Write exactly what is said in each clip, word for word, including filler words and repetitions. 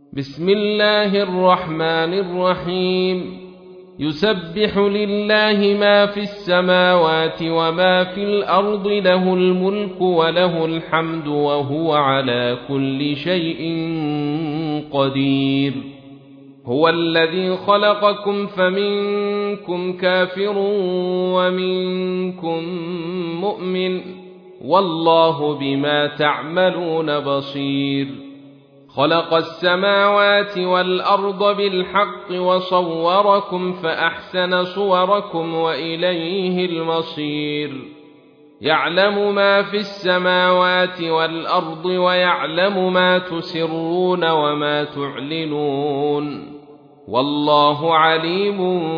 بسم الله الرحمن الرحيم يسبح لله ما في السماوات وما في الأرض له الملك وله الحمد وهو على كل شيء قدير هو الذي خلقكم فمنكم كافر ومنكم مؤمن والله بما تعملون بصير خلق السماوات والأرض بالحق وصوركم فأحسن صوركم وإليه المصير يعلم ما في السماوات والأرض ويعلم ما تسرون وما تعلنون والله عليم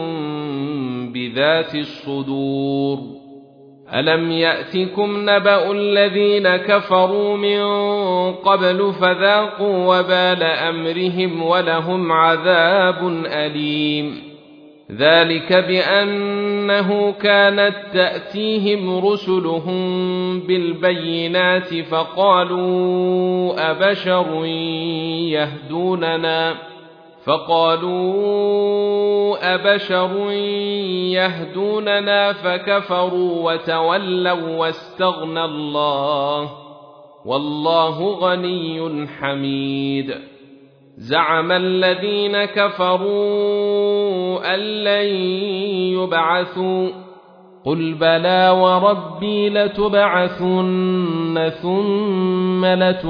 بذات الصدور ألم يأتكم نبأ الذين كفروا من قبل فذاقوا وبال أمرهم ولهم عذاب أليم ذلك بأنه كانت تأتيهم رسلهم بالبينات فقالوا أبشر يهدوننا فقالوا أبشر يهدوننا فكفروا وتولوا واستغنى الله والله غني حميد زعم الذين كفروا أن لن يبعثوا قل بلى وربي لتبعثن ثم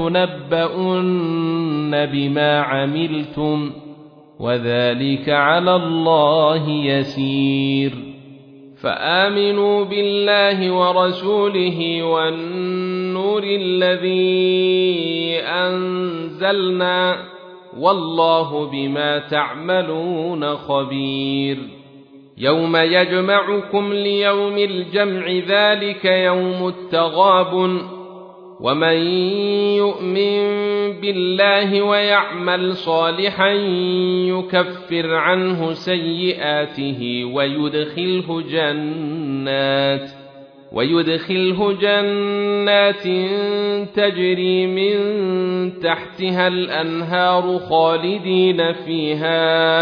لتنبؤن بما عملتم وذلك على الله يسير فآمنوا بالله ورسوله والنور الذي أنزلنا والله بما تعملون خبير يوم يجمعكم ليوم الجمع ذلك يوم التغابن ومن يؤمن بالله ويعمل صالحا يكفر عنه سيئاته ويدخله جنات ويدخله جنات تجري من تحتها الأنهار خالدين فيها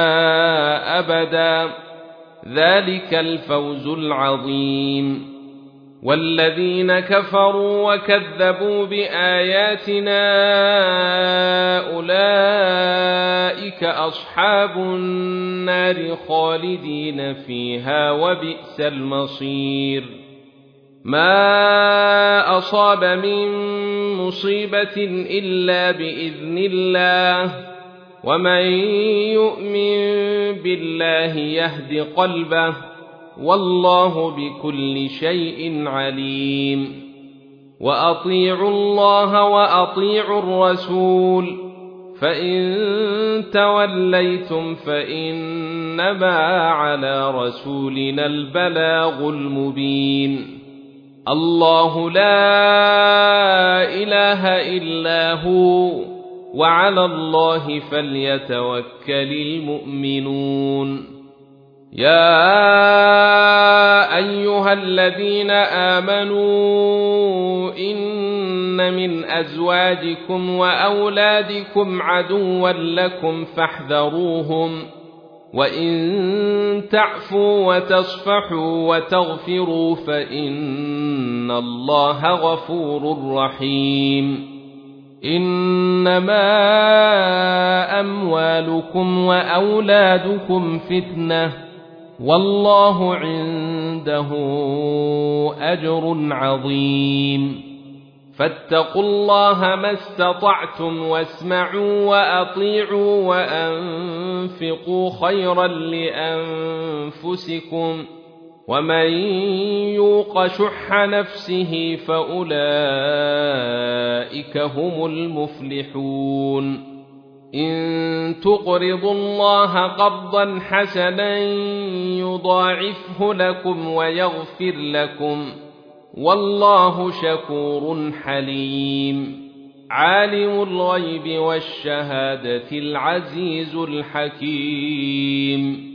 أبدا ذلك الفوز العظيم والذين كفروا وكذبوا بآياتنا أولئك أصحاب النار خالدين فيها وبئس المصير ما أصاب من مصيبة إلا بإذن الله ومن يؤمن بالله يهد قلبه والله بكل شيء عليم وأطيعوا الله وأطيعوا الرسول فإن توليتم فإنما على رسولنا البلاغ المبين الله لا إله إلا هو وعلى الله فليتوكل المؤمنون يا أيها الذين آمنوا إن من أزواجكم وأولادكم عدوا لكم فاحذروهم وإن تعفوا وتصفحوا وتغفروا فإن الله غفور رحيم إنما أموالكم وأولادكم فتنة والله عنده أجر عظيم فاتقوا الله ما استطعتم واسمعوا وأطيعوا وأنفقوا خيرا لأنفسكم ومن يوق شح نفسه فأولئك هم المفلحون إن تقرضوا الله قرضا حسنا يضاعفه لكم ويغفر لكم والله شكور حليم عالم الغيب والشهادة العزيز الحكيم